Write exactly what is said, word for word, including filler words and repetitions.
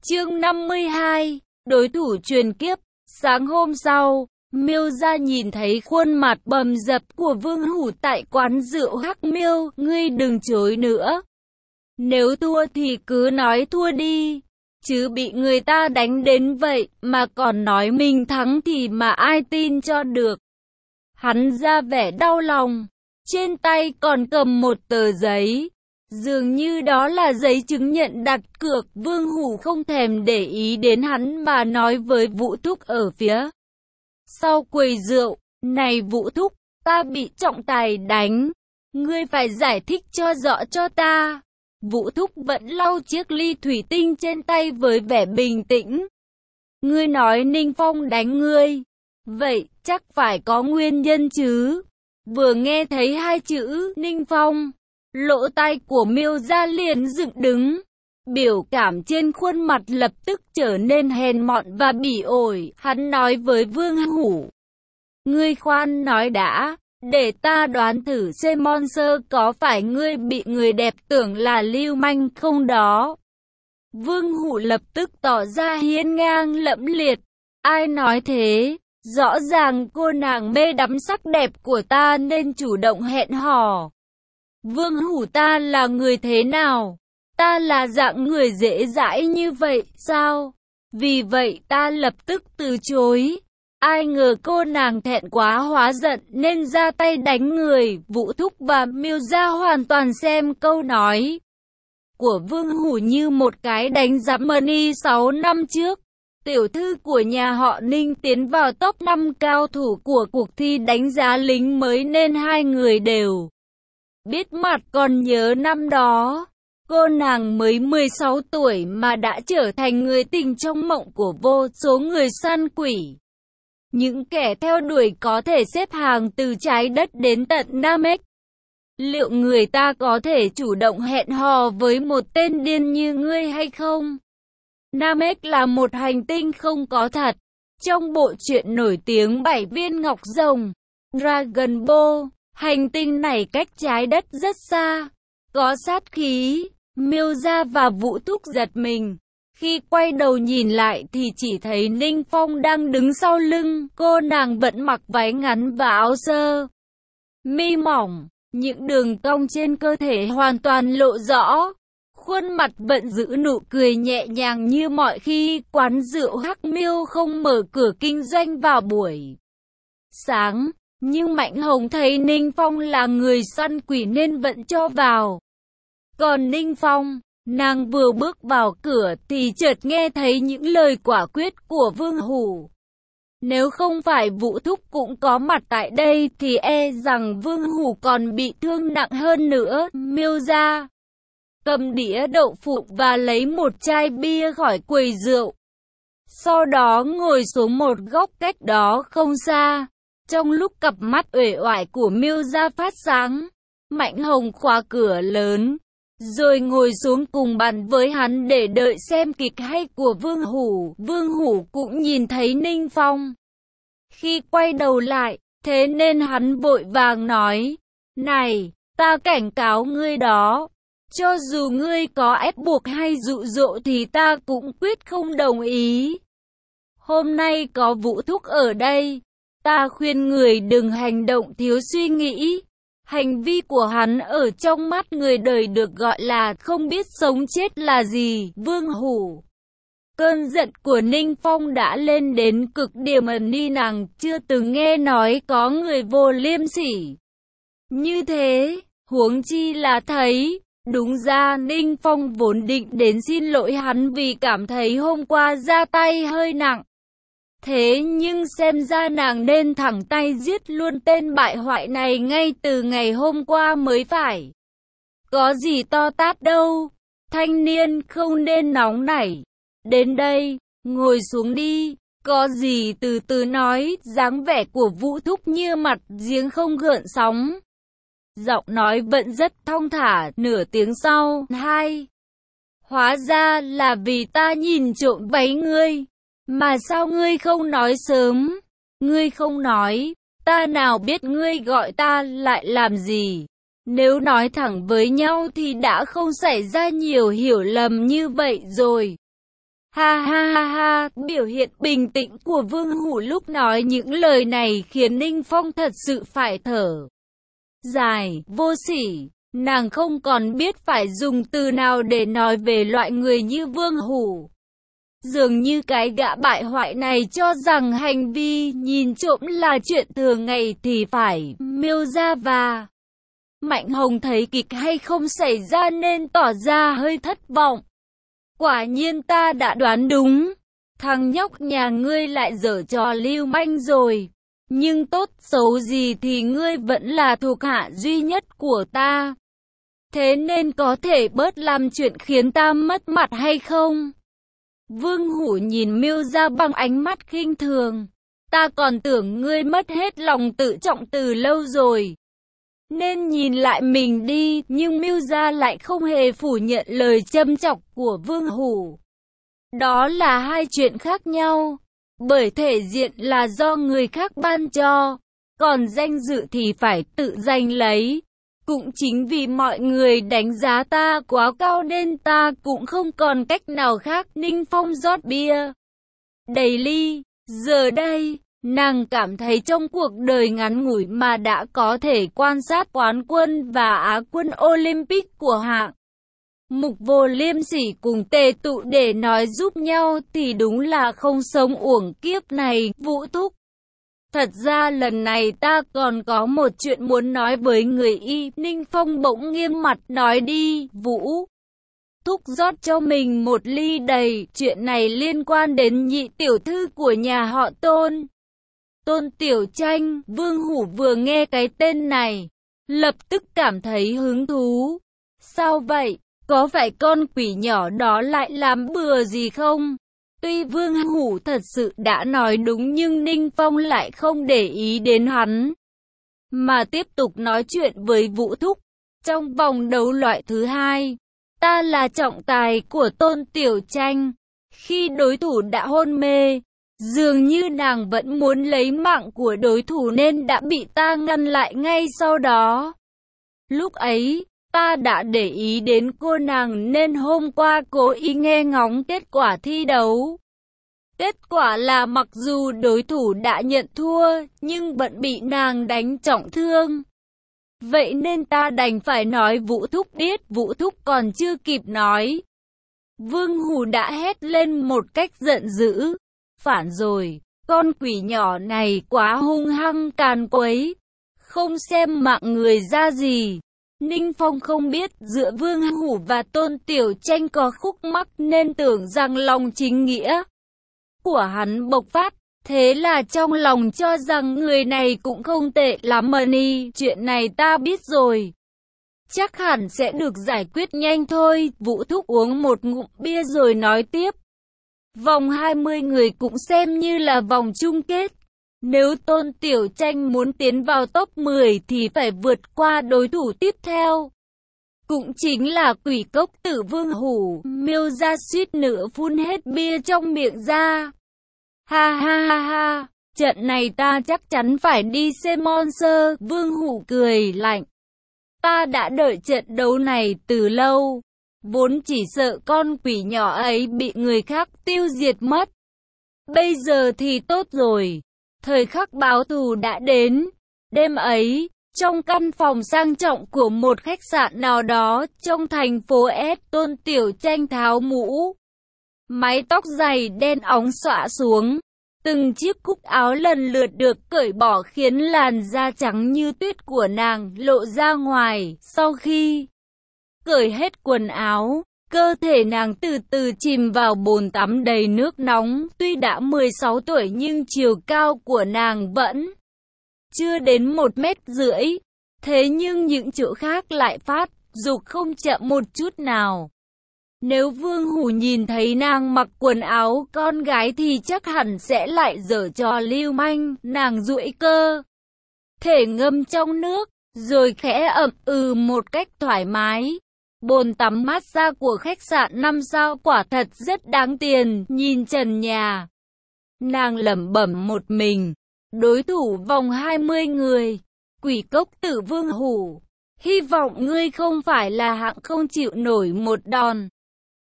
Chương năm mươi hai, đối thủ truyền kiếp. Sáng hôm sau, Miêu gia nhìn thấy khuôn mặt bầm dập của Vương Hủ tại quán rượu Hắc Miêu. Ngươi đừng chối nữa. Nếu thua thì cứ nói thua đi. Chứ bị người ta đánh đến vậy mà còn nói mình thắng thì mà ai tin cho được. Hắn ra vẻ đau lòng. Trên tay còn cầm một tờ giấy. Dường như đó là giấy chứng nhận đặt cược. Vương Hủ không thèm để ý đến hắn mà nói với Vũ Thúc ở phía sau quầy rượu. Này Vũ Thúc, ta bị trọng tài đánh. Ngươi phải giải thích cho rõ cho ta. Vũ Thúc vẫn lau chiếc ly thủy tinh trên tay với vẻ bình tĩnh. Ngươi nói Ninh Phong đánh ngươi. Vậy chắc phải có nguyên nhân chứ. Vừa nghe thấy hai chữ Ninh Phong, lỗ tai của Miêu gia liền dựng đứng. Biểu cảm trên khuôn mặt lập tức trở nên hèn mọn và bỉ ổi. Hắn nói với Vương Hủ. Ngươi khoan nói đã, để ta đoán thử xem Monster có phải ngươi bị người đẹp tưởng là lưu manh không đó. Vương Hủ lập tức tỏ ra hiên ngang lẫm liệt. Ai nói thế? Rõ ràng cô nàng mê đắm sắc đẹp của ta nên chủ động hẹn hò. Vương Hủ ta là người thế nào? Ta là dạng người dễ dãi như vậy sao? Vì vậy ta lập tức từ chối. Ai ngờ cô nàng thẹn quá hóa giận nên ra tay đánh người. Vũ Thúc và Miêu gia hoàn toàn xem câu nói của Vương Hủ như một cái đánh giám money sáu năm trước. Tiểu thư của nhà họ Ninh tiến vào top năm cao thủ của cuộc thi đánh giá lính mới nên hai người đều biết mặt. Còn nhớ năm đó, cô nàng mới mười sáu tuổi mà đã trở thành người tình trong mộng của vô số người săn quỷ. Những kẻ theo đuổi có thể xếp hàng từ trái đất đến tận Nam Ếch. Liệu người ta có thể chủ động hẹn hò với một tên điên như ngươi hay không? Nam Ếch là một hành tinh không có thật. Trong bộ truyện nổi tiếng Bảy viên ngọc rồng, Dragon Ball, hành tinh này cách trái đất rất xa, có sát khí. Miêu gia và Vũ Thúc giật mình. Khi quay đầu nhìn lại thì chỉ thấy Ninh Phong đang đứng sau lưng. Cô nàng vẫn mặc váy ngắn và áo sơ mi mỏng, những đường cong trên cơ thể hoàn toàn lộ rõ. Khuôn mặt vẫn giữ nụ cười nhẹ nhàng như mọi khi. Quán rượu Hắc Miêu không mở cửa kinh doanh vào buổi sáng, nhưng Mạnh Hồng thấy Ninh Phong là người săn quỷ nên vẫn cho vào. Còn Ninh Phong, nàng vừa bước vào cửa thì chợt nghe thấy những lời quả quyết của Vương Hủ. Nếu không phải Vũ Thúc cũng có mặt tại đây thì e rằng Vương Hủ còn bị thương nặng hơn nữa. Miêu gia cầm đĩa đậu phụ và lấy một chai bia khỏi quầy rượu. Sau đó ngồi xuống một góc cách đó không xa. Trong lúc cặp mắt uể oải của Miêu gia phát sáng, Mạnh Hồng khóa cửa lớn, rồi ngồi xuống cùng bàn với hắn để đợi xem kịch hay của Vương Hủ. Vương Hủ cũng nhìn thấy Ninh Phong khi quay đầu lại, thế nên hắn vội vàng nói, này, ta cảnh cáo ngươi đó, cho dù ngươi có ép buộc hay dụ dỗ thì ta cũng quyết không đồng ý. Hôm nay có Vũ Thúc ở đây, ta khuyên người đừng hành động thiếu suy nghĩ. Hành vi của hắn ở trong mắt người đời được gọi là không biết sống chết là gì. Vương Hủ, cơn giận của Ninh Phong đã lên đến cực điểm. Ni nàng chưa từng nghe nói có người vô liêm sỉ như thế, huống chi là thấy. Đúng ra Ninh Phong vốn định đến xin lỗi hắn vì cảm thấy hôm qua ra tay hơi nặng. Thế nhưng xem ra nàng nên thẳng tay giết luôn tên bại hoại này ngay từ ngày hôm qua mới phải. Có gì to tát đâu, thanh niên không nên nóng nảy. Đến đây, ngồi xuống đi, có gì từ từ nói. Dáng vẻ của Vũ Thúc như mặt giếng không gợn sóng. Giọng nói vẫn rất thong thả. Nửa tiếng sau, hai. Hóa ra là vì ta nhìn trộm váy ngươi. Mà sao ngươi không nói sớm? Ngươi không nói, ta nào biết ngươi gọi ta lại làm gì? Nếu nói thẳng với nhau thì đã không xảy ra nhiều hiểu lầm như vậy rồi. Ha ha ha ha, biểu hiện bình tĩnh của Vương Hủ lúc nói những lời này khiến Ninh Phong thật sự phải thở dài, vô sỉ. Nàng không còn biết phải dùng từ nào để nói về loại người như Vương Hủ. Dường như cái gã bại hoại này cho rằng hành vi nhìn trộm là chuyện thường ngày thì phải. Miêu Gia và Mạnh Hồng thấy kịch hay không xảy ra nên tỏ ra hơi thất vọng. Quả nhiên ta đã đoán đúng. Thằng nhóc nhà ngươi lại giở trò lưu manh rồi. Nhưng tốt xấu gì thì ngươi vẫn là thuộc hạ duy nhất của ta. Thế nên có thể bớt làm chuyện khiến ta mất mặt hay không? Vương Hủ nhìn Miêu Gia bằng ánh mắt khinh thường. Ta còn tưởng ngươi mất hết lòng tự trọng từ lâu rồi. Nên nhìn lại mình đi, nhưng Miêu Gia lại không hề phủ nhận lời châm chọc của Vương Hủ. Đó là hai chuyện khác nhau. Bởi thể diện là do người khác ban cho, còn danh dự thì phải tự giành lấy. Cũng chính vì mọi người đánh giá ta quá cao nên ta cũng không còn cách nào khác. Ninh Phong rót bia đầy ly. Giờ đây, nàng cảm thấy trong cuộc đời ngắn ngủi mà đã có thể quan sát quán quân và Á quân Olympic của hạng mục vô liêm sỉ cùng tề tụ để nói giúp nhau thì đúng là không sống uổng kiếp này. Vũ Thúc, thật ra lần này ta còn có một chuyện muốn nói với người y. Ninh Phong bỗng nghiêm mặt nói đi. Vũ Thúc rót cho mình một ly đầy. Chuyện này liên quan đến nhị tiểu thư của nhà họ Tôn, Tôn Tiểu Tranh. Vương Hủ vừa nghe cái tên này, lập tức cảm thấy hứng thú. Sao vậy? Có phải con quỷ nhỏ đó lại làm bừa gì không? Tuy Vương Hủ thật sự đã nói đúng nhưng Ninh Phong lại không để ý đến hắn, mà tiếp tục nói chuyện với Vũ Thúc. Trong vòng đấu loại thứ hai, ta là trọng tài của Tôn Tiểu Tranh. Khi đối thủ đã hôn mê, dường như nàng vẫn muốn lấy mạng của đối thủ nên đã bị ta ngăn lại ngay sau đó. Lúc ấy, ta đã để ý đến cô nàng nên hôm qua cố ý nghe ngóng kết quả thi đấu. Kết quả là mặc dù đối thủ đã nhận thua, nhưng vẫn bị nàng đánh trọng thương. Vậy nên ta đành phải nói Vũ Thúc biết. Vũ Thúc còn chưa kịp nói, Vương Hủ đã hét lên một cách giận dữ. Phản rồi, con quỷ nhỏ này quá hung hăng càn quấy, không xem mạng người ra gì. Ninh Phong không biết giữa Vương Hủ và Tôn Tiểu Tranh có khúc mắc nên tưởng rằng lòng chính nghĩa của hắn bộc phát. Thế là trong lòng cho rằng người này cũng không tệ lắm mà ni. Chuyện này ta biết rồi, chắc hẳn sẽ được giải quyết nhanh thôi. Vũ Thúc uống một ngụm bia rồi nói tiếp. Vòng hai mươi người cũng xem như là vòng chung kết. Nếu Tôn Tiểu Tranh muốn tiến vào top mười thì phải vượt qua đối thủ tiếp theo, cũng chính là quỷ cốc tử Vương Hủ. Miêu Gia suýt nữa phun hết bia trong miệng ra. Ha ha ha ha, trận này ta chắc chắn phải đi xem Monster. Vương Hủ cười lạnh. Ta đã đợi trận đấu này từ lâu, vốn chỉ sợ con quỷ nhỏ ấy bị người khác tiêu diệt mất. Bây giờ thì tốt rồi, thời khắc báo thù đã đến. Đêm ấy, trong căn phòng sang trọng của một khách sạn nào đó trong thành phố S, Tôn Tiểu Tranh tháo mũ, mái tóc dày đen óng xõa xuống. Từng chiếc cúc áo lần lượt được cởi bỏ khiến làn da trắng như tuyết của nàng lộ ra ngoài. Sau khi cởi hết quần áo, cơ thể nàng từ từ chìm vào bồn tắm đầy nước nóng. Tuy đã mười sáu tuổi nhưng chiều cao của nàng vẫn chưa đến một mét rưỡi. Thế nhưng những chỗ khác lại phát dục không chậm một chút nào. Nếu Vương Hủ nhìn thấy nàng mặc quần áo con gái thì chắc hẳn sẽ lại giở trò lưu manh. Nàng duỗi cơ thể ngâm trong nước, rồi khẽ ậm ừ một cách thoải mái. Bồn tắm massage của khách sạn năm sao quả thật rất đáng tiền. Nhìn trần nhà, nàng lẩm bẩm một mình. Đối thủ vòng hai mươi người, quỷ cốc tử Vương Hủ. Hy vọng ngươi không phải là hạng không chịu nổi một đòn.